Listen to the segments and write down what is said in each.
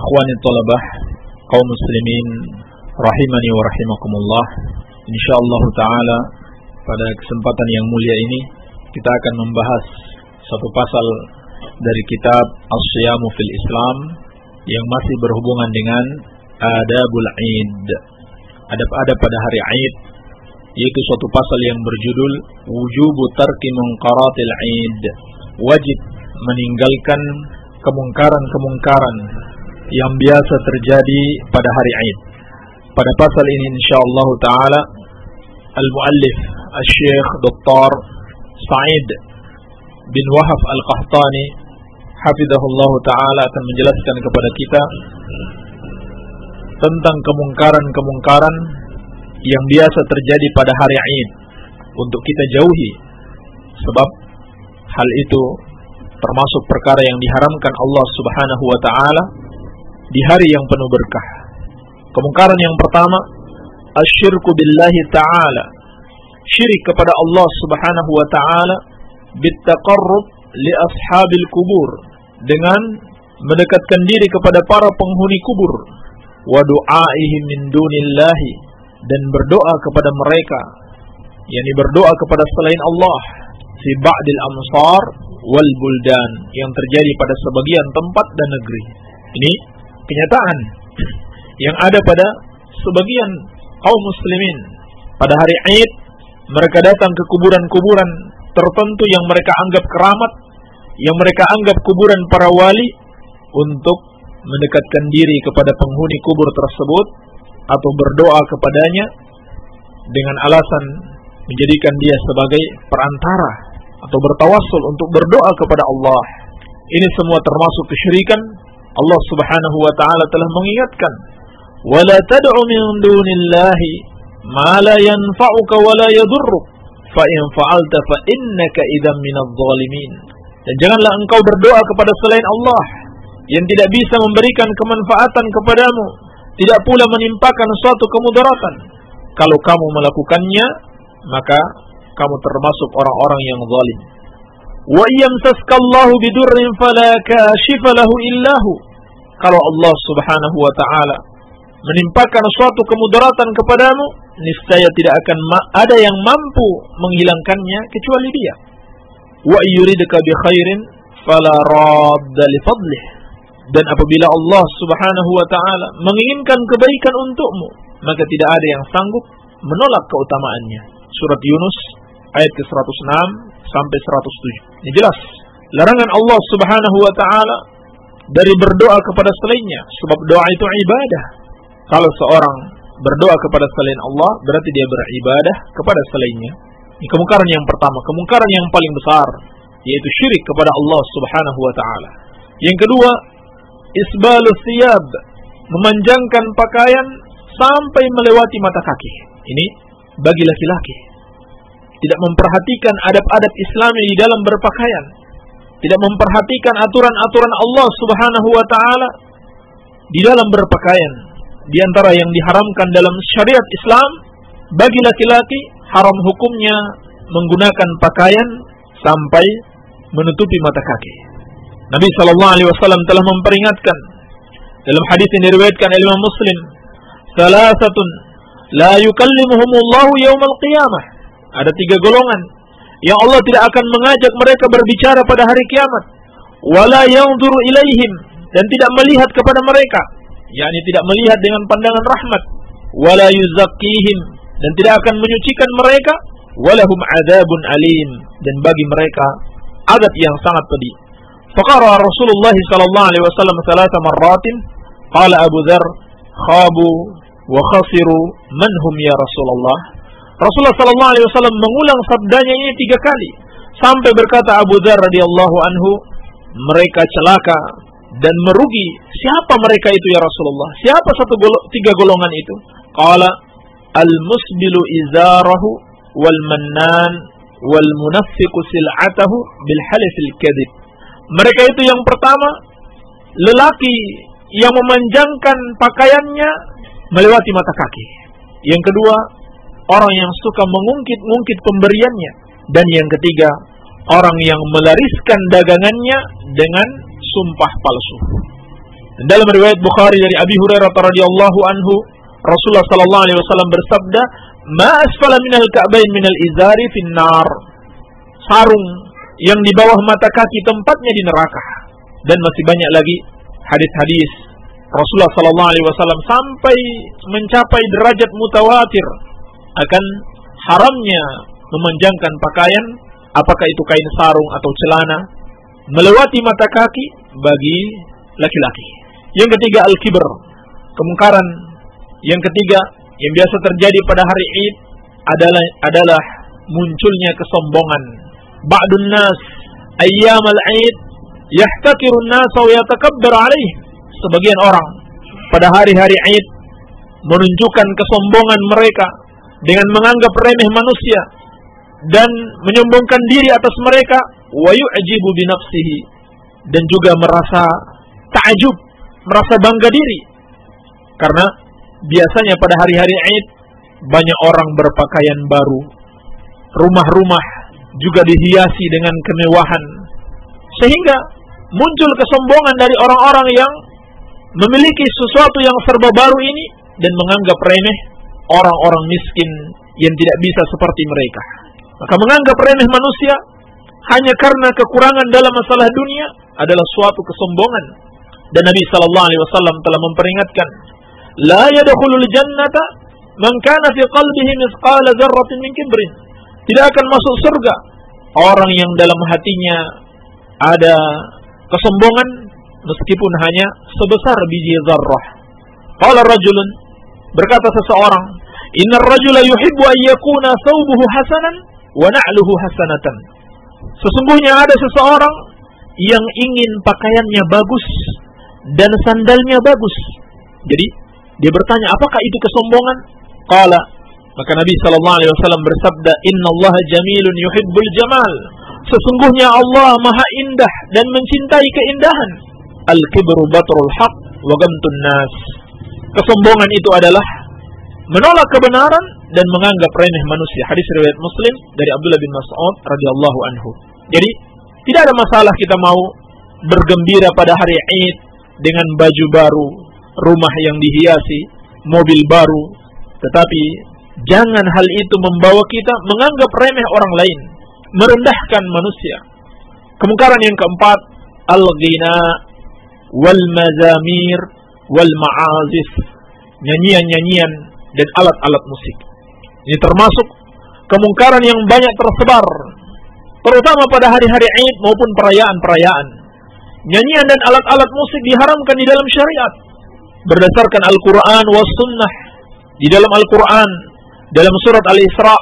Ikhwani thalabah, kaum muslimin rahimani wa rahimakumullah. Insyaallah taala pada kesempatan yang mulia ini kita akan membahas satu pasal dari kitab As-Siyamu fil Islam yang masih berhubungan dengan Adabul Aid, adab-adab pada hari Aid, yaitu suatu pasal yang berjudul Wujubu tarki munqaratil Aid, wajib meninggalkan kemungkaran-kemungkaran yang biasa terjadi pada hari Aid. Pada pasal ini insyaallah taala al-muallif Asy-Syaikh Dr. Sa'id bin Wahab Al-Qahtani hafizahullah taala akan menjelaskan kepada kita tentang kemungkaran-kemungkaran yang biasa terjadi pada hari Aid untuk kita jauhi, sebab hal itu termasuk perkara yang diharamkan Allah Subhanahu wa taala di hari yang penuh berkah. Kemungkaran yang pertama, asyirku billahi ta'ala, syirik kepada Allah Subhanahu wa ta'ala, bittaqarrub li ashabil kubur, dengan mendekatkan diri kepada para penghuni kubur, wa du'aihim min dunillahi, dan berdoa kepada mereka, yakni berdoa kepada selain Allah, fi ba'dil amsar wal buldan, yang terjadi pada sebagian tempat dan negeri. Ini kenyataan yang ada pada sebagian kaum muslimin. Pada hari Aid mereka datang ke kuburan-kuburan tertentu yang mereka anggap keramat, yang mereka anggap kuburan para wali, untuk mendekatkan diri kepada penghuni kubur tersebut atau berdoa kepadanya dengan alasan menjadikan dia sebagai perantara atau bertawassul untuk berdoa kepada Allah. Ini semua termasuk kesyirikan. Allah Subhanahu wa taala telah mengingatkan, "Wala tad'u min dunillahi ma la yanfa'uka wa la yadhurruk, fa in fa'alta fa innaka idzan minadh dhalimin." Dan janganlah engkau berdoa kepada selain Allah yang tidak bisa memberikan kemanfaatan kepadamu, tidak pula menimpakan suatu kemudaratan. Kalau kamu melakukannya, maka kamu termasuk orang-orang yang zalim. Wa yamsaskallahu bidurrin fala kashifa lahu illahu. Kalau Allah Subhanahu wa taala menimpakan suatu kemudaratan kepadamu, niscaya tidak akan ada yang mampu menghilangkannya kecuali Dia. Wa yuridka bi khairin fala radda li fadlih. Dan apabila Allah Subhanahu wa taala menginginkan kebaikan untukmu, maka tidak ada yang sanggup menolak keutamaannya. Surat Yunus ayat ke-106 sampai 107. Ini jelas larangan Allah Subhanahu wa taala dari berdoa kepada selainnya, sebab doa itu ibadah. Kalau seorang berdoa kepada selain Allah, berarti dia beribadah kepada selainnya. Ini kemungkaran yang pertama, kemungkaran yang paling besar, yaitu syirik kepada Allah Subhanahu wa taala. Yang kedua, isbalus thiyab, memanjangkan pakaian sampai melewati mata kaki. Ini bagi laki-laki. Tidak memperhatikan adab-adab Islami di dalam berpakaian, tidak memperhatikan aturan-aturan Allah Subhanahu wa taala di dalam berpakaian. Di antara yang diharamkan dalam syariat Islam bagi laki-laki, haram hukumnya menggunakan pakaian sampai menutupi mata kaki. Nabi sallallahu alaihi wasallam telah memperingatkan dalam hadis yang diriwayatkan oleh Imam Muslim, "Salasatun la yukallimuhumullahu yaumal qiyamah." Ada 3 golongan yang Allah tidak akan mengajak mereka berbicara pada hari kiamat. Wala yanzuru ilaihim, dan tidak melihat kepada mereka, yakni tidak melihat dengan pandangan rahmat. Wala yuzakkihim, dan tidak akan menyucikan mereka. Walahum adzabun alim, dan bagi mereka azab yang sangat pedih. Faqara Rasulullah sallallahu alaihi wasallam 3 marratin. Qala Abu Dzar, khabu wa khasiru man hum ya Rasulullah. Rasulullah sallallahu alaihi wasallam mengulang sabdanya ini 3 kali, sampai berkata Abu Dzar radhiyallahu anhu, mereka celaka dan merugi. Siapa mereka itu ya Rasulullah? Siapa 3 golongan itu? Qala al-musbilu izarahu wal mannan wal munaffiqu sil'atahu bil halifil kadhib. Mereka itu yang pertama, lelaki yang memanjangkan pakaiannya melewati mata kaki. Yang kedua, orang yang suka mengungkit-ungkit pemberiannya. Dan yang ketiga, orang yang melariskan dagangannya dengan sumpah palsu. Dalam riwayat Bukhari dari Abi Hurairah radhiyallahu anhu, Rasulullah sallallahu alaihi wasallam bersabda, "Ma asfala minal ka'bayn minal izari finnar." Sarung yang di bawah mata kaki tempatnya di neraka. Dan masih banyak lagi hadis-hadis Rasulullah sallallahu alaihi wasallam sampai mencapai derajat mutawatir akan haramnya memanjangkan pakaian, apakah itu kain sarung atau celana, melewati mata kaki bagi laki-laki. Yang ketiga, al-kibr, kemungkaran. Yang ketiga yang biasa terjadi pada hari Id adalah munculnya kesombongan. Ba'dun nas ayyamal Id yahtakirun nas wa yatakabbar alaih. Sebagian orang pada hari-hari Id menunjukkan kesombongan mereka dengan menganggap remeh manusia dan menyombongkan diri atas mereka, wa yu'jibu bi nafsihi, dan juga merasa ta'ajub, merasa bangga diri. Karena biasanya pada hari-hari Id banyak orang berpakaian baru, rumah-rumah juga dihiasi dengan kemewahan, sehingga muncul kesombongan dari orang-orang yang memiliki sesuatu yang serba baru ini dan menganggap remeh orang-orang miskin yang tidak bisa seperti mereka. Maka menganggap remeh manusia hanya karena kekurangan dalam masalah dunia adalah suatu kesombongan. Dan Nabi sallallahu alaihi wasallam telah memperingatkan, la yadkhulul jannata man kana fi qalbihi mithqala dzarratin min kibrin. Tidak akan masuk surga orang yang dalam hatinya ada kesombongan meskipun hanya sebesar biji zarrah. Qala rajulun, berkata seseorang, innar rajula yuhibbu an yakuna thawbuhu hasanan wa na'luhu hasanatan. Sesungguhnya ada seseorang yang ingin pakaiannya bagus dan sandalnya bagus. Jadi dia bertanya, apakah itu kesombongan? Qala, maka Nabi sallallahu alaihi wasallam bersabda, innallaha jamilun yuhibbul jamal. Sesungguhnya Allah Maha Indah dan mencintai keindahan. Al-kibru batrul haq wa gamtun nas. Kesombongan itu adalah menolak kebenaran dan menganggap remeh manusia. Hadis riwayat Muslim dari Abdullah bin Mas'ud radhiyallahu anhu. Jadi tidak ada masalah kita mau bergembira pada hari Id dengan baju baru, rumah yang dihiasi, mobil baru, tetapi jangan hal itu membawa kita menganggap remeh orang lain, merendahkan manusia. Kemungkaran yang keempat, al-ghina wal mazamir wal ma'azif, nyanyian-nyanyian dan alat-alat musik. Ini termasuk kemungkaran yang banyak tersebar, terutama pada hari-hari Id maupun perayaan-perayaan. Nyanyian dan alat-alat musik diharamkan di dalam syariat berdasarkan Al-Quran was sunnah. Di dalam Al-Quran, dalam surat Al-Isra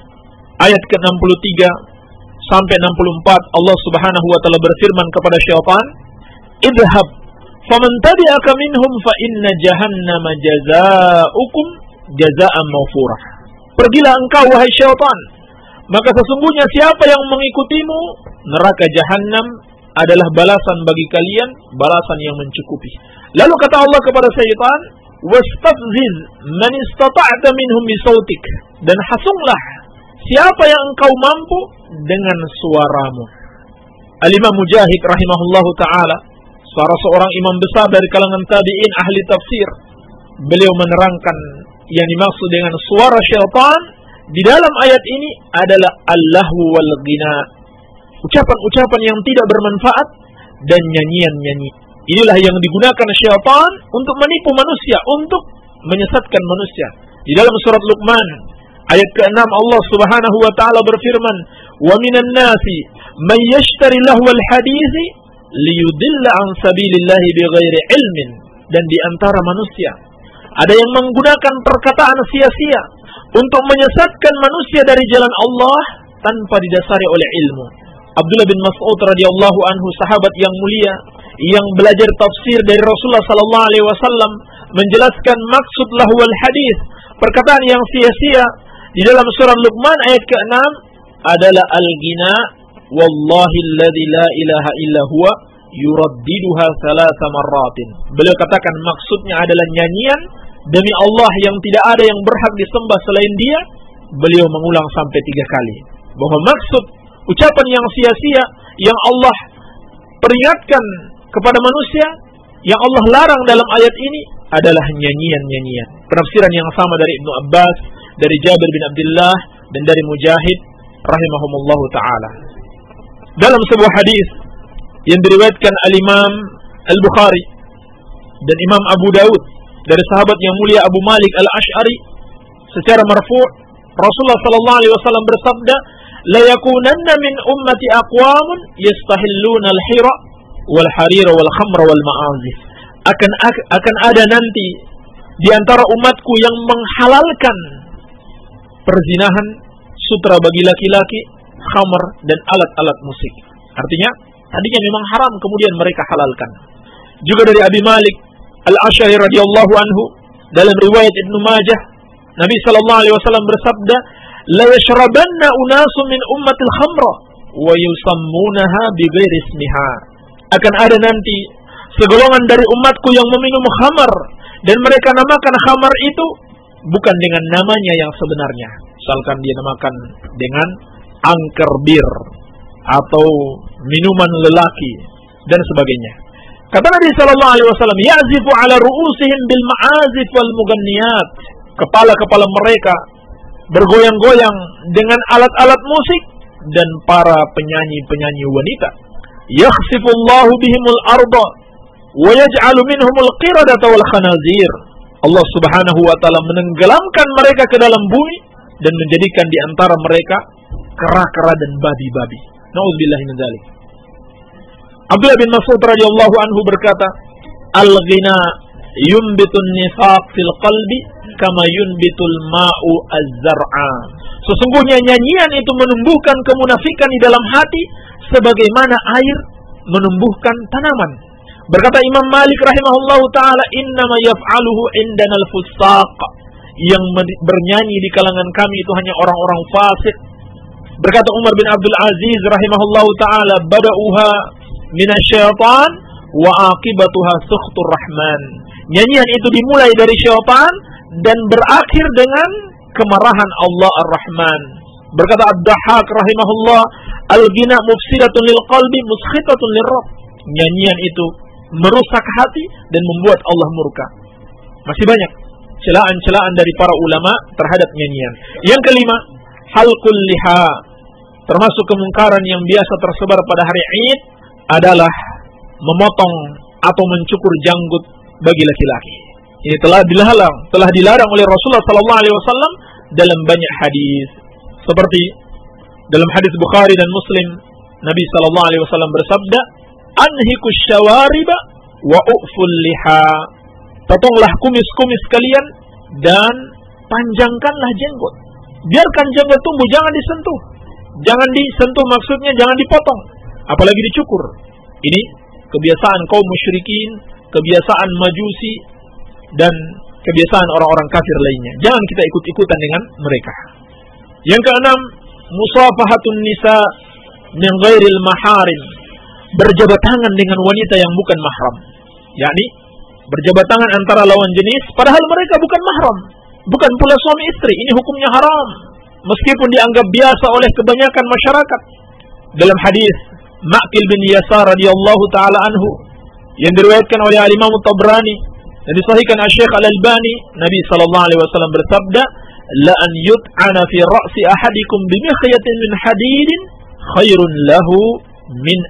ayat ke-63 sampai 64, Allah Subhanahu wa taala berfirman kepada syaitan, idhab faman tabi'aka minhum fa inna jahannama jazaa'ukum jazaa'an mawfurah. Pergilah engkau wahai syaitan, maka sesungguhnya siapa yang mengikutimu, neraka jahannam adalah balasan bagi kalian, balasan yang mencukupi. Lalu kata Allah kepada syaitan, wastafziz man istata'ta minhum bisautik, dan hasunglah siapa yang engkau mampu dengan suaramu. Al-Imam Mujahid rahimahullahu ta'ala, seorang imam besar dari kalangan tabi'in ahli tafsir, beliau menerangkan yang dimaksud dengan suara syaitan di dalam ayat ini adalah al-lahu wal ghina, ucapan-ucapan yang tidak bermanfaat dan nyanyian-nyanyi. Inilah yang digunakan syaitan untuk menipu manusia, untuk menyesatkan manusia. Di dalam surat Luqman ayat ke-6 Allah Subhanahu wa taala berfirman, "Wa minan nasi may yashtari lahwal haditsi liyudilla an sabilillahi bighairi ilmin." Dan di antara manusia ada yang menggunakan perkataan sia-sia untuk menyesatkan manusia dari jalan Allah tanpa didasari oleh ilmu. Abdullah bin Mas'ud radhiyallahu anhu, sahabat yang mulia yang belajar tafsir dari Rasulullah sallallahu alaihi wasallam, menjelaskan maksud lahwal hadis, perkataan yang sia-sia, di dalam surah Luqman ayat ke-6 adalah al-ghina, wallahi alladzi la ilaha illa huwa yuraddiduha thalatha marratin. Beliau katakan maksudnya adalah nyanyian demi Allah yang tidak ada yang berhak disembah selain Dia. Beliau mengulang sampai 3 kali bahwa maksud ucapan yang sia-sia yang Allah peringatkan kepada manusia Yang Allah larang dalam ayat ini adalah nyanyian-nyanyian. Penafsiran yang sama dari Ibnu Abbas, dari Jabir bin Abdullah, dan dari Mujahid rahimahumullahu ta'ala. Dalam sebuah hadis yang diriwayatkan al-Imam Al-Bukhari dan Imam Abu Daud dari sahabat yang mulia Abu Malik Al-Ash'ari secara marfu', Rasulullah sallallahu alaihi wasallam bersabda, "La yakunanna min ummati aqwamun yastahilluna al-hira wal harira wal khamra wal ma'azif." Akan ada nanti di antara umatku yang menghalalkan perzinahan, sutra bagi laki-laki, khamr dan alat-alat musik. Artinya tadinya memang haram, kemudian mereka halalkan. Juga dari Abi Malik Al-Ash'ari radhiyallahu anhu dalam riwayat Ibnu Majah, Nabi sallallahu alaihi wasallam bersabda, "La yashrabanna unasun min ummatil khamra wa yusammunaha bighairi ismiha." Akan ada nanti segolongan dari umatku yang meminum khamar dan mereka namakan khamar itu bukan dengan namanya yang sebenarnya. Misalkan dia namakan dengan angker bir atau minuman lelaki dan sebagainya. Kata Nabi sallallahu alaihi wasallam, "Ya'zifu 'ala ru'usihim bil ma'azif wal muganniyat." Kepala-kepala mereka bergoyang-goyang dengan alat-alat musik dan para penyanyi-penyanyi wanita. Yakhsifullahu bihimul arda wa yaj'alu minhumul qiradata wal khanazir. Allah Subhanahu wa taala menenggelamkan mereka ke dalam bumi dan menjadikan di antara mereka kera-kera dan babi-babi. Nauzubillahi min dzalik. Abdullah bin Mas'ud radhiyallahu anhu berkata, "Al-ghina yumbitun nifaq fil qalbi kama yunbitul ma'u az-zar'a." Sesungguhnya nyanyian itu menumbuhkan kemunafikan di dalam hati sebagaimana air menumbuhkan tanaman. Berkata Imam Malik rahimahullahu taala, "Innama yaf'aluhu indana al-fusaq." Yang bernyanyi di kalangan kami itu hanya orang-orang fasik. Berkata Umar bin Abdul Aziz rahimahullahu taala, "Bada'uha minasyaitan wa aqibatuha sukhtur rahman." Nyanyian itu dimulai dari syaitan dan berakhir dengan kemarahan Allah Ar-Rahman. Berkata Ad-Dahhak rahimahullah, "Al-ghina mufsidatun lil qalbi muskhitatun lirrabb." Nyanyian itu merusak hati dan membuat Allah murka. Masih banyak celaan-celaan dari para ulama terhadap nyanyian. Yang kelima, halqul liha. Termasuk kemungkaran yang biasa tersebar pada hari Id adalah memotong atau mencukur janggut bagi laki-laki. Ini telah dilarang oleh Rasulullah sallallahu alaihi wasallam dalam banyak hadis. Seperti dalam hadis Bukhari dan Muslim, Nabi sallallahu alaihi wasallam bersabda, "Anhikus syawariba wa u'ful liha." Potonglah kumis-kumis kalian dan panjangkanlah jenggot. Biarkan jenggot tumbuh, jangan disentuh. Jangan disentuh maksudnya jangan dipotong, apalagi dicukur. Ini kebiasaan kaum musyrikin, kebiasaan majusi, dan kebiasaan orang-orang kafir lainnya. Jangan kita ikut-ikutan dengan mereka. Yang keenam, musafahatun nisa min ghairil maharim. Berjabat tangan dengan wanita yang bukan mahram. Yakni berjabat tangan antara lawan jenis padahal mereka bukan mahram, bukan pula suami istri. Ini hukumnya haram meskipun dianggap biasa oleh kebanyakan masyarakat. Dalam hadis Ma'qil bin Yasar radhiyallahu taala anhu yang diriwayatkan oleh Imam Tabrani dan disahihkan Syekh Al-Albani, Nabi sallallahu alaihi wasallam bersabda, "La an yut'ana fi ra'si ahadikum bi mikhyatin min hadidin khairun lahu min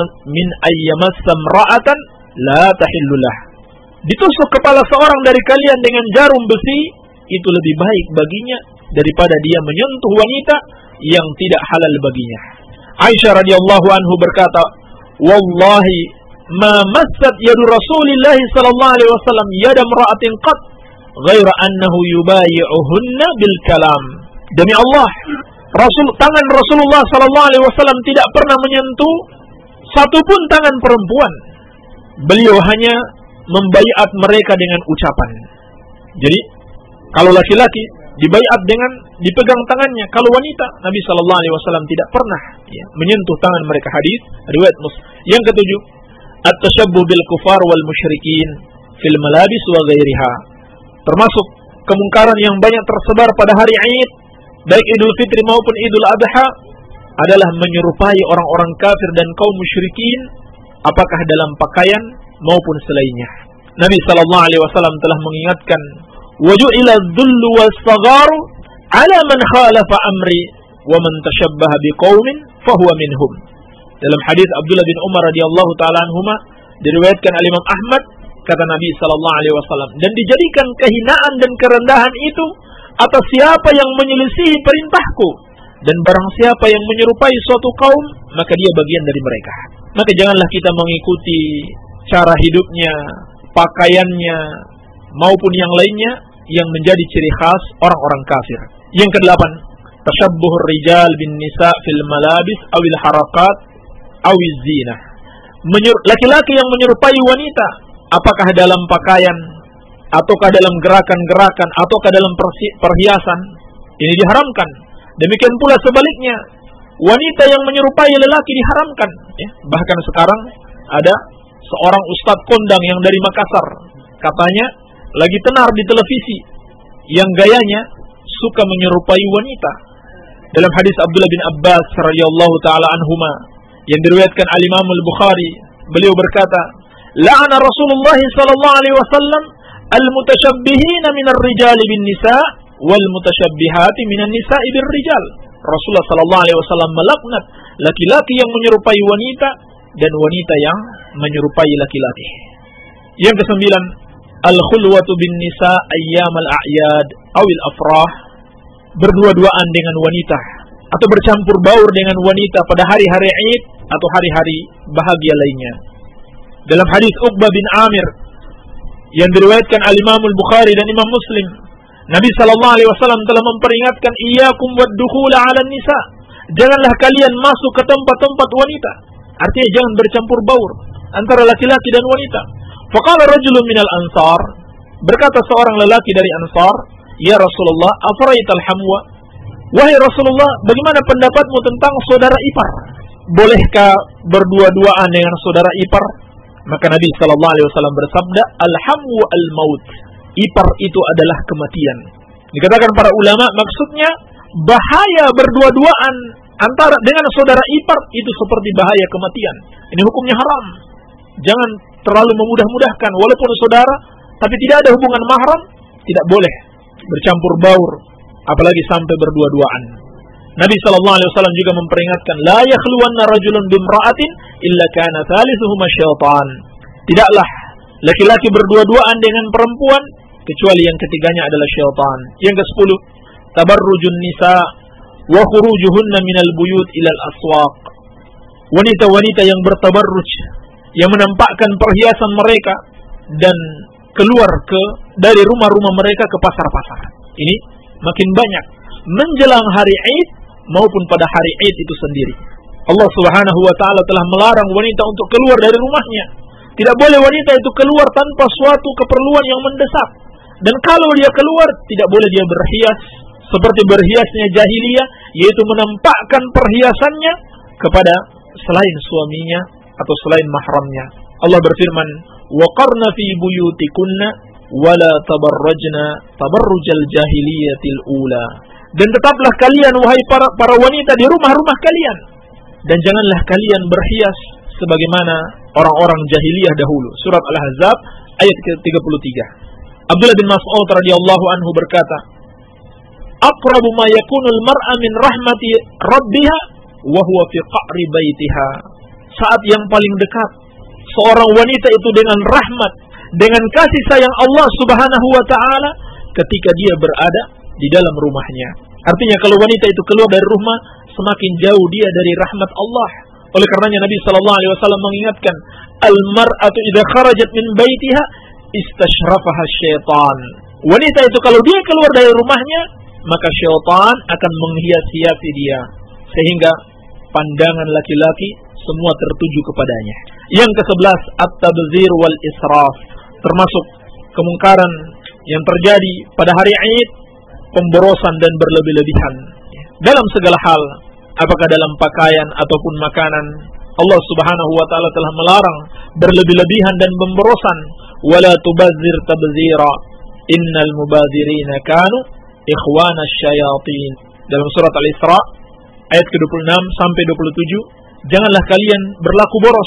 ayyamas samra'atan la tahillulah." Ditusuk kepala seorang dari kalian dengan jarum besi itu lebih baik baginya daripada dia menyentuh wanita yang tidak halal baginya. Aisyah radhiyallahu anhu berkata, "Wallahi ma massat yadu Rasulillah sallallahu alaihi wasallam yada imra'atin qat ghaira annahu yubayi'uhunna bil kalam." Demi Allah, tangan Rasulullah sallallahu alaihi wasallam tidak pernah menyentuh satupun tangan perempuan. Beliau hanya membaiat mereka dengan ucapan. Jadi, kalau laki-laki dibaiat dengan dipegang tangannya, kalau wanita Nabi sallallahu alaihi wasallam tidak pernah menyentuh tangan mereka. Hadis riwayat Muslim. Yang ketujuh, at-tashabbuh bil kufar wal musyrikin fil malabis wa ghairiha. Termasuk kemungkaran yang banyak tersebar pada hari Id, baik Idul Fitri maupun Idul Adha, adalah menyerupai orang-orang kafir dan kaum musyrikin, apakah dalam pakaian maupun selainnya. Nabi sallallahu alaihi wasallam telah mengingatkan, "Waju'ila dzullu was-sagharu 'ala man khalafa amri wa man tashabbaha biqaumin fahuwa minhum." Dalam hadis Abdullah bin Umar radhiyallahu taala anhuma, diriwayatkan oleh Imam Ahmad, kata Nabi sallallahu alaihi wasallam, dan dijadikan kehinaan dan kerendahan itu atas siapa yang menyelisihi perintahku, dan barang siapa yang menyerupai suatu kaum, maka dia bagian dari mereka. Maka janganlah kita mengikuti cara hidupnya, pakaiannya, maupun yang lainnya yang menjadi ciri khas orang-orang kafir. Yang kedelapan, tashabbuhur rijal bin nisa fil malabis awil harakat awiz zinah. Laki-laki yang menyerupai wanita, apakah dalam pakaian, ataukah dalam gerakan-gerakan, ataukah dalam perhiasan, ini diharamkan. Demikian pula sebaliknya, wanita yang menyerupai lelaki diharamkan. Bahkan sekarang ada seorang ustadz kondang yang dari Makassar, katanya lagi tenar di televisi, yang gayanya suka menyerupai wanita. Dalam hadis Abdullah bin Abbas radhiyallahu taala anhuma yang diriwayatkan al-Imam al-Bukhari, beliau berkata, "La'ana Rasulullah sallallahu alaihi wasallam al-mutasyabbihina minar rijali bin nisa wal mutasyabbihati minan nisa'i bir rijal." Rasulullah sallallahu alaihi wasallam melaknat laki-laki yang menyerupai wanita dan wanita yang menyerupai laki-laki. Yang kesembilan, al-khulwatu bin nisa ayyamal a'yad awil afrah, berdua-duaan dengan wanita atau bercampur baur dengan wanita pada hari-hari Id atau hari-hari bahagia lainnya. Dalam hadis Uqbah bin Amir yang diriwayatkan al-Imam al-Bukhari dan Imam Muslim, Nabi sallallahu alaihi wasallam telah memperingatkan, "Iyyakum wad-dukhula 'alan nisa." Janganlah kalian masuk ke tempat-tempat wanita. Artinya jangan bercampur baur antara laki-laki dan wanita. Faqala rajulun minal ansar, berkata seorang lelaki dari Ansar, "Ya Rasulullah, afaraital hamwa?" Wahai Rasulullah, bagaimana pendapatmu tentang saudara ipar? Bolehkah berdua-duaan dengan saudara ipar? Maka Nabi sallallahu alaihi wasallam bersabda, "Al-hamwu al-maut." Ipar itu adalah kematian. Dikatakan para ulama, maksudnya bahaya berdua-duaan antara dengan saudara ipar itu seperti bahaya kematian. Ini hukumnya haram. Jangan terlalu memudah-mudahkan, walaupun saudara tapi tidak ada hubungan mahram, tidak boleh bercampur baur, apalagi sampai berdua-duaan. Nabi sallallahu alaihi wasallam juga memperingatkan, "La yakhluwanna rajulun bimra'atin illa kana thalithuhuma syaitan." Tidaklah laki-laki berdua-duaan dengan perempuan kecuali yang ketiganya adalah syaitan. Yang ke-10, tabarrujun nisa wa khurujuhunna minal buyut ilal aswaq. Wanita-wanita yang bertabarruj, yang menampakkan perhiasan mereka dan keluar dari rumah-rumah mereka ke pasar-pasar. Ini makin banyak menjelang hari Id maupun pada hari Id itu sendiri. Allah Subhanahu wa taala telah melarang wanita untuk keluar dari rumahnya. Tidak boleh wanita itu keluar tanpa suatu keperluan yang mendesak. Dan kalau dia keluar, tidak boleh dia berhias seperti berhiasnya jahiliyah, yaitu menampakkan perhiasannya kepada selain suaminya atau selain mahramnya. Allah berfirman, "Waqarna fi buyutikunna wala tabarrajna tabarrujal jahiliyatil ula." Dan tetaplah kalian wahai para wanita di rumah-rumah kalian, dan janganlah kalian berhias sebagaimana orang-orang jahiliyah dahulu. Surat Al-Ahzab ayat ke-33. Abdullah bin Mas'ud radhiyallahu anhu berkata, "Aqrabu ma yakunul mar'a min rahmati rabbiha wa huwa fi qa'ri baitiha." Saat yang paling dekat seorang wanita itu dengan rahmat, dengan kasih sayang Allah Subhanahu wa taala ketika dia berada di dalam rumahnya. Artinya kalau wanita itu keluar dari rumah, semakin jauh dia dari rahmat Allah. Oleh karenanya Nabi sallallahu alaihi wasallam mengingatkan, "Al-mar'atu idza kharajat min baitiha istashrafaha syaitan." Wanita itu kalau dia keluar dari rumahnya, maka syaitan akan menghias-hiasi dia sehingga pandangan laki-laki semua tertuju kepadanya. Yang ke-11, at-tabdzir wal israf, termasuk kemungkaran yang terjadi pada hari Id, pemborosan dan berlebih-lebihan dalam segala hal, apakah dalam pakaian ataupun makanan. Allah Subhanahu wa taala telah melarang berlebih-lebihan dan pemborosan. Wala tubadzir tabdzira innal mubadzirina kanu ikhwana syayatin. Dalam surat Al-Isra ayat ke-26 sampai 27, janganlah kalian berlaku boros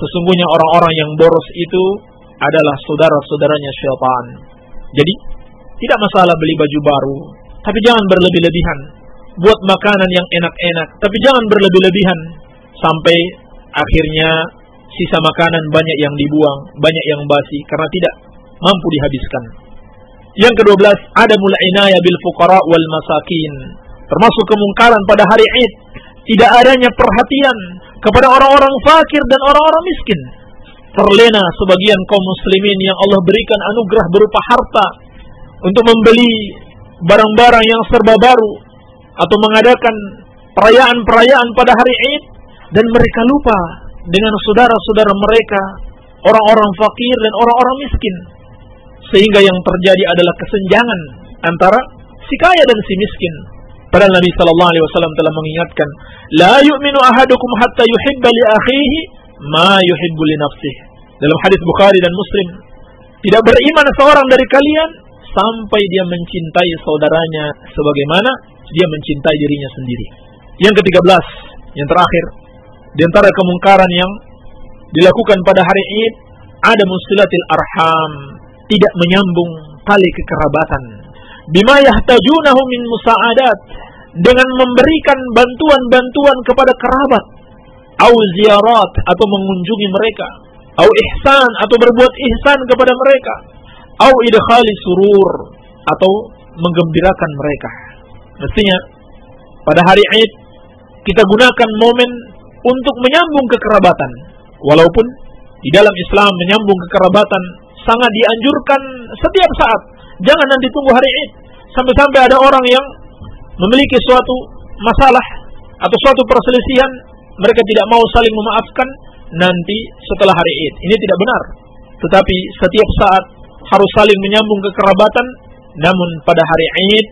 Sesungguhnya orang-orang yang boros itu adalah saudara-saudaranya syaitan. Jadi, tidak masalah beli baju baru, tapi jangan berlebih-lebihan. Buat makanan yang enak-enak, tapi jangan berlebih-lebihan. Sampai akhirnya sisa makanan banyak yang dibuang, banyak yang basi, karena tidak mampu dihabiskan. Yang ke-12, adamul inayah bil fuqara wal masakin. Termasuk kemungkaran pada hari Id, tidak adanya perhatian kepada orang-orang fakir dan orang-orang miskin. Terlena sebagian kaum muslimin yang Allah berikan anugerah berupa harta untuk membeli barang-barang yang serba baru atau mengadakan perayaan-perayaan pada hari Id, dan mereka lupa dengan saudara-saudara mereka, orang-orang fakir dan orang-orang miskin. Sehingga yang terjadi adalah kesenjangan antara si kaya dan si miskin. Padahal Nabi SAW telah mengingatkan, la yu'minu ahadukum hatta yuhibba li akhihi ma yuhibbu li nafsihi. Dalam hadis Bukhari dan Muslim, tidak beriman seorang dari kalian sampai dia mencintai saudaranya sebagaimana dia mencintai dirinya sendiri. Yang ke-13, yang terakhir, di antara kemungkaran yang dilakukan pada hari Id, ada musilatil arham, tidak menyambung tali kekerabatan. Bima yahtajunahu min musa'adat, dengan memberikan bantuan-bantuan kepada kerabat, au ziyarat, atau mengunjungi mereka, au ihsan, atau berbuat ihsan kepada mereka, au idkhali surur, atau menggembirakan mereka. Mestinya pada hari Id kita gunakan momen untuk menyambung kekerabatan. Walaupun di dalam Islam menyambung kekerabatan sangat dianjurkan setiap saat. Jangan nanti tunggu hari Id sampai-sampai ada orang yang memiliki suatu masalah atau suatu perselisihan, mereka tidak mau saling memaafkan nanti setelah hari Id. Ini tidak benar. Tetapi setiap saat harus saling menyambung kekerabatan. Namun pada hari Id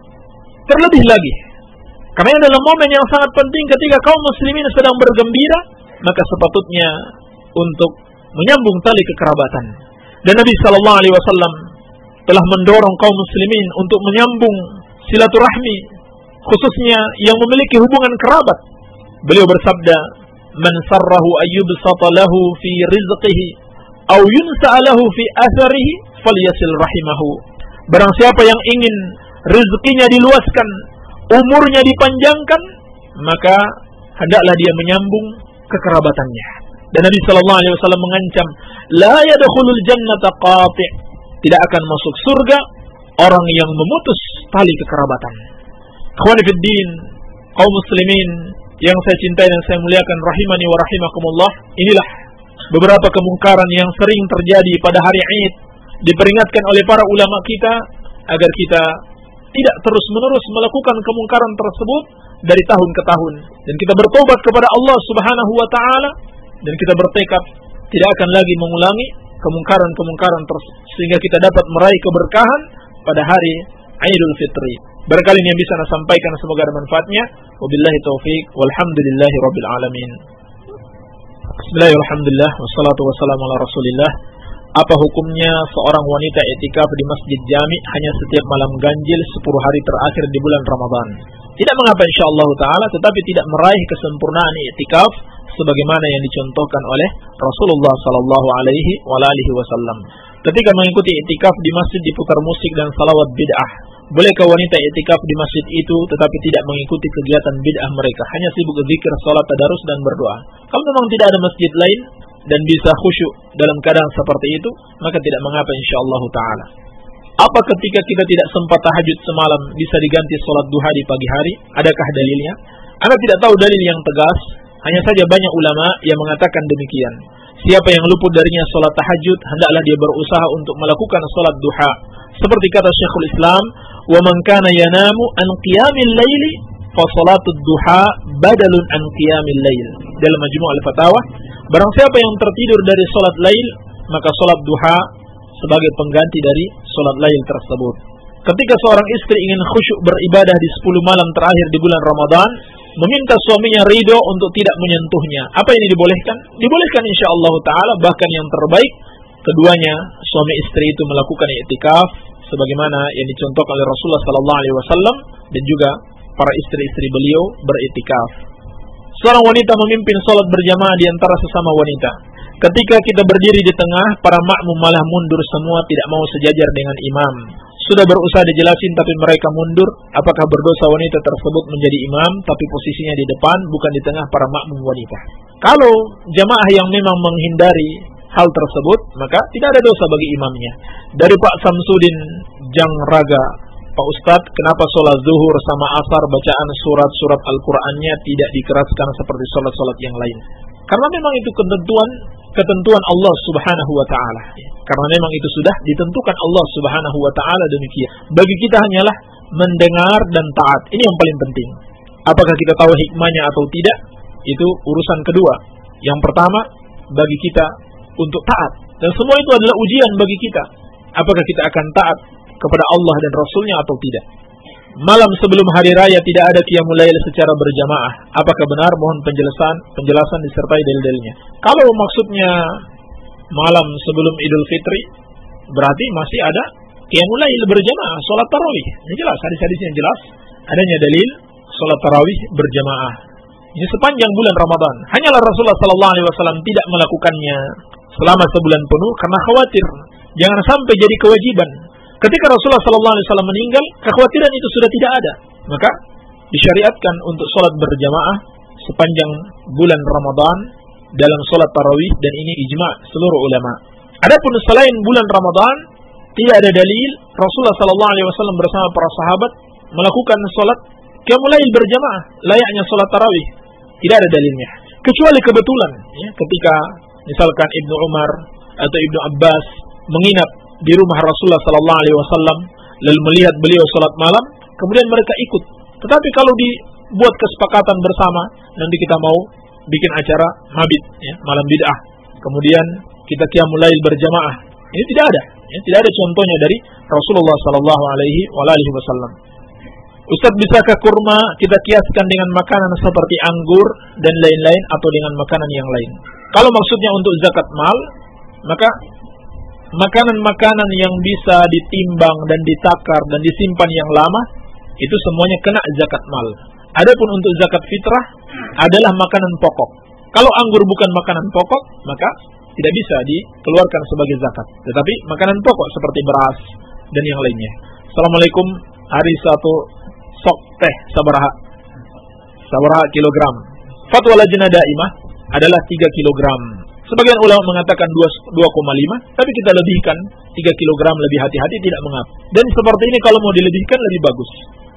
terlebih lagi, karena ini adalah momen yang sangat penting ketika kaum muslimin sedang bergembira, maka sepatutnya untuk menyambung tali kekerabatan. Dan Nabi SAW telah mendorong kaum muslimin untuk menyambung silaturahmi, khususnya yang memiliki hubungan kerabat. Beliau bersabda, "Man sarrahu ayyubsata lahu fi rizqihi aw yunsa'a lahu fi atharihi falyasil rahimahu." Barang siapa yang ingin rezekinya diluaskan, umurnya dipanjangkan, maka hendaklah dia menyambung kekerabatannya. Dan Nabi SAW mengancam, la yadkhulul jannata qati', tidak akan masuk surga orang yang memutus tali kekerabatan. Ikhwani fid din, kaum muslimin yang saya cintai dan saya muliakan, rahimani wa rahimakumullah. Inilah beberapa kemungkaran yang sering terjadi pada hari Id, diperingatkan oleh para ulama kita agar kita tidak terus-menerus melakukan kemungkaran tersebut dari tahun ke tahun, dan kita bertobat kepada Allah Subhanahu wa taala, dan kita bertekad tidak akan lagi mengulangi kemungkaran-kemungkaran sehingga kita dapat meraih keberkahan pada hari Idul Fitri. Barangkali ini yang bisa saya sampaikan, semoga ada manfaatnya. Wabillahi taufik, walhamdulillahi rabbil alamin. Bismillahirrahmanirrahim, wassalatu wassalamu ala rasulillah. Apa hukumnya seorang wanita i'tikaf di masjid jami' hanya setiap malam ganjil 10 hari terakhir di bulan Ramadan? Tidak mengapa insyaallah ta'ala, tetapi tidak meraih kesempurnaan i'tikaf sebagaimana yang dicontohkan oleh Rasulullah sallallahu alaihi wasallam. Ketika mengikuti i'tikaf di masjid diputar musik dan salawat bid'ah. Bolehkah wanita i'tikaf di masjid itu tetapi tidak mengikuti kegiatan bid'ah mereka, hanya sibuk zikir, salat, tadarus dan berdoa? Kalau memang tidak ada masjid lain dan bisa khusyuk dalam keadaan seperti itu, maka tidak mengapa insyaallah ta'ala. Apa ketika kita tidak sempat tahajud semalam bisa diganti salat duha di pagi hari? Adakah dalilnya? Anda tidak tahu dalil yang tegas, hanya saja banyak ulama yang mengatakan demikian. Siapa yang luput darinya salat tahajud, hendaklah dia berusaha untuk melakukan salat duha. Seperti kata Syekhul Islam, "Wa man kana yanamu an qiyamil laili fa salatud duha badalun an qiyamil lail." Dalam Majmu' al-Fatawa, barang siapa yang tertidur dari salat lail, maka salat duha sebagai pengganti dari salat lail tersebut. Ketika seorang istri ingin khusyuk beribadah di 10 malam terakhir di bulan Ramadan, meminta suaminya ridho untuk tidak menyentuhnya, apa ini dibolehkan? Dibolehkan insyaallah ta'ala, bahkan yang terbaik keduanya suami istri itu melakukan i'tikaf sebagaimana yang dicontohkan oleh Rasulullah sallallahu alaihi wasallam dan juga para istri-istri beliau beriktikaf. Seorang wanita memimpin salat berjamaah di antara sesama wanita. Ketika kita berdiri di tengah, para makmum malah mundur semua, tidak mau sejajar dengan imam. Sudah berusaha dijelasin tapi mereka mundur. Apakah berdosa wanita tersebut menjadi imam tapi posisinya di depan bukan di tengah para makmum wanita? Kalau jamaah yang memang menghindari hal tersebut, maka tidak ada dosa bagi imamnya. Dari Pak Samsudin Jangraga, Pak Ustadz, kenapa sholat zuhur sama asar bacaan surat-surat Al-Qur'annya tidak dikeraskan seperti sholat-sholat yang lain? Karena memang itu ketentuan Allah Subhanahu wa taala. Karena memang itu sudah ditentukan Allah Subhanahu wa taala demikian. Bagi kita hanyalah mendengar dan taat. Ini yang paling penting. Apakah kita tahu hikmahnya atau tidak? Itu urusan kedua. Yang pertama, bagi kita untuk taat. Dan semua itu adalah ujian bagi kita. Apakah kita akan taat kepada Allah dan Rasulnya atau tidak? Malam sebelum hari raya tidak ada qiyamul lail secara berjamaah. Apakah benar? Mohon penjelasan disertai dalil-dalilnya. Kalau maksudnya malam sebelum Idul Fitri, berarti masih ada qiyamul lail berjamaah, salat tarawih. Ini jelas, hadis-hadisnya jelas. Adanya dalil salat tarawih berjamaah. Ini sepanjang bulan Ramadan. Hanyalah Rasulullah sallallahu alaihi wasallam tidak melakukannya selama sebulan penuh karena khawatir jangan sampai jadi kewajiban. Ketika Rasulullah sallallahu alaihi wasallam meninggal, kekhawatiran itu sudah tidak ada. Maka disyariatkan untuk salat berjamaah sepanjang bulan Ramadan dalam salat tarawih, dan ini ijma' seluruh ulama. Adapun selain bulan Ramadan, tidak ada dalil Rasulullah sallallahu alaihi wasallam bersama para sahabat melakukan salat qiyamul lail berjamaah layaknya salat tarawih. Tidak ada dalilnya. Kecuali kebetulan, ya, ketika misalkan Ibnu Umar atau Ibnu Abbas menginap di rumah Rasulullah sallallahu alaihi wasallam lalu melihat beliau salat malam, kemudian mereka ikut. Tetapi kalau dibuat kesepakatan bersama, nanti kita mau bikin acara mabit, ya, malam bid'ah, kemudian kita qiyamul lail berjamaah, ini tidak ada, ya, tidak ada contohnya dari Rasulullah sallallahu alaihi wasallam. Ustaz, bisakah kurma kita kiaskan dengan makanan seperti anggur dan lain-lain atau dengan makanan yang lain? Kalau maksudnya untuk zakat mal, maka makanan-makanan yang bisa ditimbang dan ditakar dan disimpan yang lama, itu semuanya kena zakat mal. Adapun untuk zakat fitrah adalah makanan pokok. Kalau anggur bukan makanan pokok, maka tidak bisa dikeluarkan sebagai zakat. Tetapi makanan pokok seperti beras dan yang lainnya. Assalamualaikum. Hari satu sok teh sabaraha kilogram. Fatwa Lajnah Daimah adalah 3 kilogram. Sebagian ulama mengatakan 2,5, tapi kita lebihkan 3 kilogram, lebih hati-hati, tidak mengapa. Dan seperti ini kalau mau dilebihkan lebih bagus.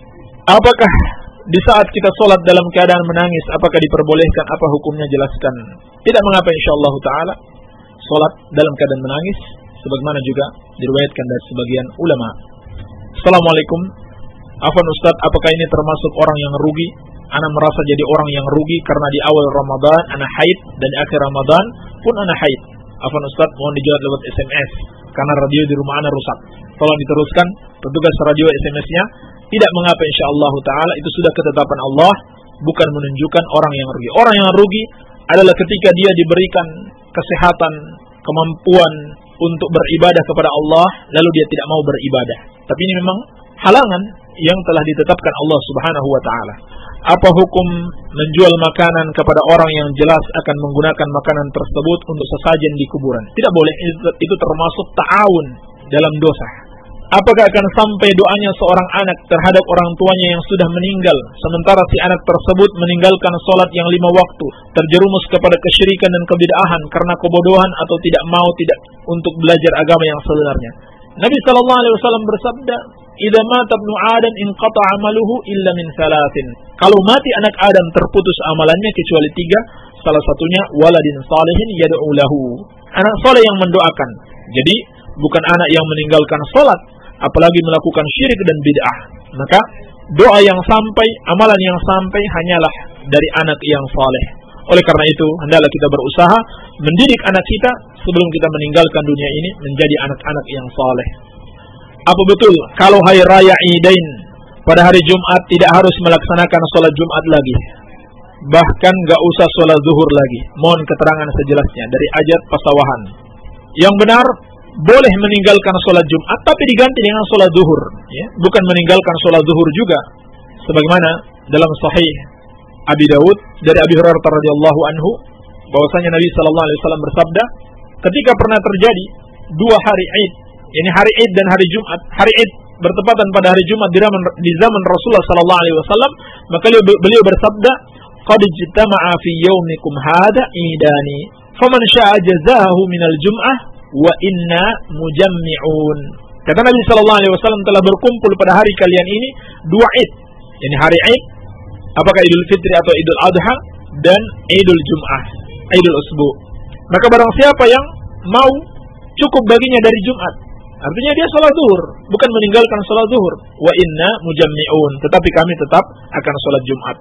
Apakah di saat kita sholat dalam keadaan menangis, apakah diperbolehkan? Apa hukumnya? Jelaskan. Tidak mengapa insyaallah ta'ala sholat dalam keadaan menangis, sebagaimana juga diriwayatkan dari sebagian ulama. Assalamualaikum. Afwan Ustaz, apakah ini termasuk orang yang rugi? Ana merasa jadi orang yang rugi karena di awal Ramadan ana haid dan di akhir Ramadan pun ana haid. Afwan Ustaz, mohon dijawab lewat SMS karena radio di rumah ana rusak. Tolong diteruskan petugas radio SMS-nya. Tidak mengapa insyaallah taala, itu sudah ketetapan Allah, bukan menunjukkan orang yang rugi. Orang yang rugi adalah ketika dia diberikan kesehatan, kemampuan untuk beribadah kepada Allah, lalu dia tidak mau beribadah. Tapi ini memang halangan yang telah ditetapkan Allah Subhanahu wa taala. Apa hukum menjual makanan kepada orang yang jelas akan menggunakan makanan tersebut untuk sesajen di kuburan? Tidak boleh, itu termasuk ta'awun dalam dosa. Apakah akan sampai doanya seorang anak terhadap orang tuanya yang sudah meninggal, sementara si anak tersebut meninggalkan sholat yang 5 waktu, terjerumus kepada kesyirikan dan kebid'ahan karena kebodohan atau tidak mau untuk belajar agama yang sebenarnya? Nabi SAW bersabda, "Idza mata ibnu Adam inqata 'amaluhu illa min salasin." Kalau mati anak Adam terputus amalannya kecuali 3, salah satunya waladin salihin yad'u lahu. Anak saleh yang mendoakan. Jadi bukan anak yang meninggalkan salat, apalagi melakukan syirik dan bid'ah. Maka doa yang sampai, amalan yang sampai hanyalah dari anak yang saleh. Oleh karena itu, hendaklah kita berusaha mendidik anak kita sebelum kita meninggalkan dunia ini menjadi anak-anak yang saleh. Apa betul kalau hari raya Idain pada hari Jumat tidak harus melaksanakan sholat Jumat lagi? Bahkan gak usah sholat zuhur lagi. Mohon keterangan sejelasnya dari Ajat Pasawahan. Yang benar, boleh meninggalkan sholat Jumat tapi diganti dengan sholat zuhur, ya? Bukan meninggalkan sholat zuhur juga. Sebagaimana dalam Sahih Abi Dawud dari Abi Hurairah radhiyallahu anhu, bahwasanya Nabi sallallahu alaihi wasallam bersabda, ketika pernah terjadi dua hari Id, yakni hari Id dan hari Jumat. Hari Id bertepatan pada hari Jumat di zaman Rasulullah sallallahu alaihi wasallam, maka beliau bersabda, qad ijtama'a fi yaumikum hadha idani, faman syaa'a jazahu minal jum'ah wa inna mujammi'un. Kata Nabi sallallahu alaihi wasallam, telah berkumpul pada hari kalian ini dua Id, yakni hari Id, apakah Idul Fitri atau Idul Adha, dan Idul Jum'ah, Idul Usbu. Maka barang siapa yang mau cukup baginya dari Jumat, artinya dia sholat zuhur, bukan meninggalkan sholat zuhur. Wa inna mujammi'un, tetapi kami tetap akan sholat Jumat.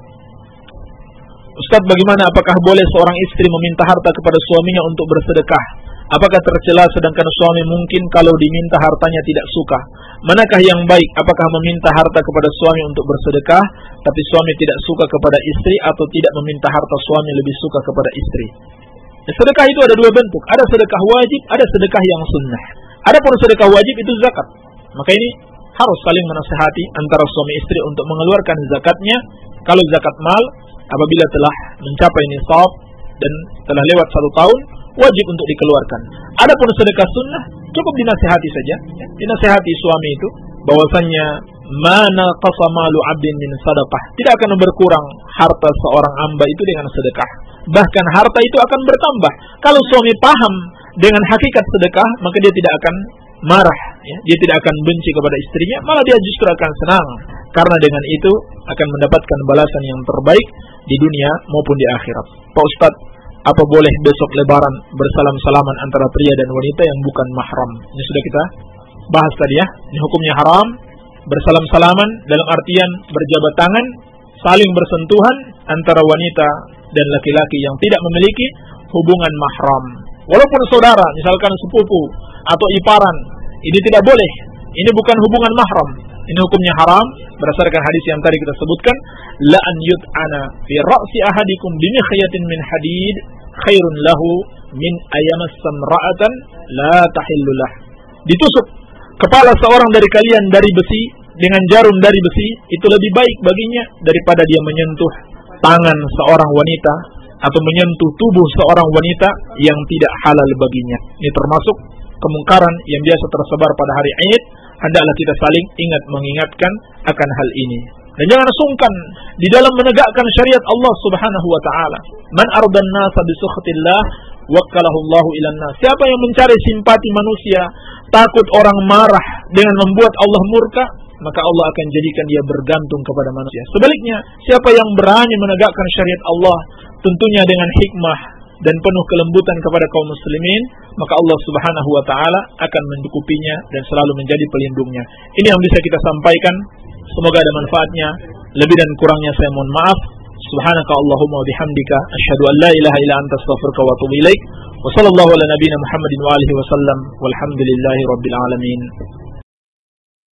Ustaz, bagaimana, apakah boleh seorang istri meminta harta kepada suaminya untuk bersedekah? Apakah tercela sedangkan suami mungkin kalau diminta hartanya tidak suka? Manakah yang baik? Apakah meminta harta kepada suami untuk bersedekah, tapi suami tidak suka kepada istri, atau tidak meminta harta suami lebih suka kepada istri? Sedekah itu ada dua bentuk, ada sedekah wajib, ada sedekah yang sunnah. Adapun sedekah wajib itu zakat. Maka ini harus saling menasihati antara suami istri untuk mengeluarkan zakatnya. Kalau zakat mal, apabila telah mencapai nisab dan telah lewat 1 tahun, wajib untuk dikeluarkan. Adapun sedekah sunnah, cukup dinasihati saja. Dinasihati suami itu bahwasanya mana qasamalu 'abdin min sadaqah, tidak akan berkurang harta seorang hamba itu dengan sedekah. Bahkan harta itu akan bertambah. Kalau suami paham dengan hakikat sedekah, maka dia tidak akan marah, dia tidak akan benci kepada istrinya, malah dia justru akan senang, karena dengan itu akan mendapatkan balasan yang terbaik di dunia maupun di akhirat. Pak Ustaz, apa boleh besok Lebaran bersalam-salaman antara pria dan wanita yang bukan mahram? Ini sudah kita bahas tadi ya. Ini hukumnya haram. Bersalam-salaman dalam artian berjabat tangan, saling bersentuhan antara wanita dan laki-laki yang tidak memiliki hubungan mahram. Walaupun saudara, misalkan sepupu atau iparan, ini tidak boleh. Ini bukan hubungan mahram. Ini hukumnya haram berdasarkan hadis yang tadi kita sebutkan, la an yut'ana fi ra'si ahadikum bi mikhyatin min hadid khairun lahu min ayamas samra'atan la tahillu lah. Ditusuk kepala seorang dari kalian dari besi dengan jarum dari besi, itu lebih baik baginya daripada dia menyentuh tangan seorang wanita atau menyentuh tubuh seorang wanita yang tidak halal baginya. Ini termasuk kemungkaran yang biasa tersebar pada hari Id. Hendaklah kita saling ingat mengingatkan akan hal ini. Dan jangan sungkan di dalam menegakkan syariat Allah Subhanahu wa taala. Man ardan nasa bi sukhatillah wakkalahu Allahu ilan nas. Siapa yang mencari simpati manusia, takut orang marah dengan membuat Allah murka, maka Allah akan jadikan dia bergantung kepada manusia. Sebaliknya, siapa yang berani menegakkan syariat Allah, tentunya dengan hikmah dan penuh kelembutan kepada kaum muslimin, maka Allah Subhanahu wa taala akan mencukupinya dan selalu menjadi pelindungnya. Ini yang bisa kita sampaikan. Semoga ada manfaatnya. Lebih dan kurangnya saya mohon maaf. Subhanaka Allahumma wa bihamdika asyhadu an la ilaha illa anta astaghfiruka wa atubu ilaik. Wa sallallahu ala nabiyyina Muhammadin wa alihi wa sallam. Walhamdulillahi rabbil alamin.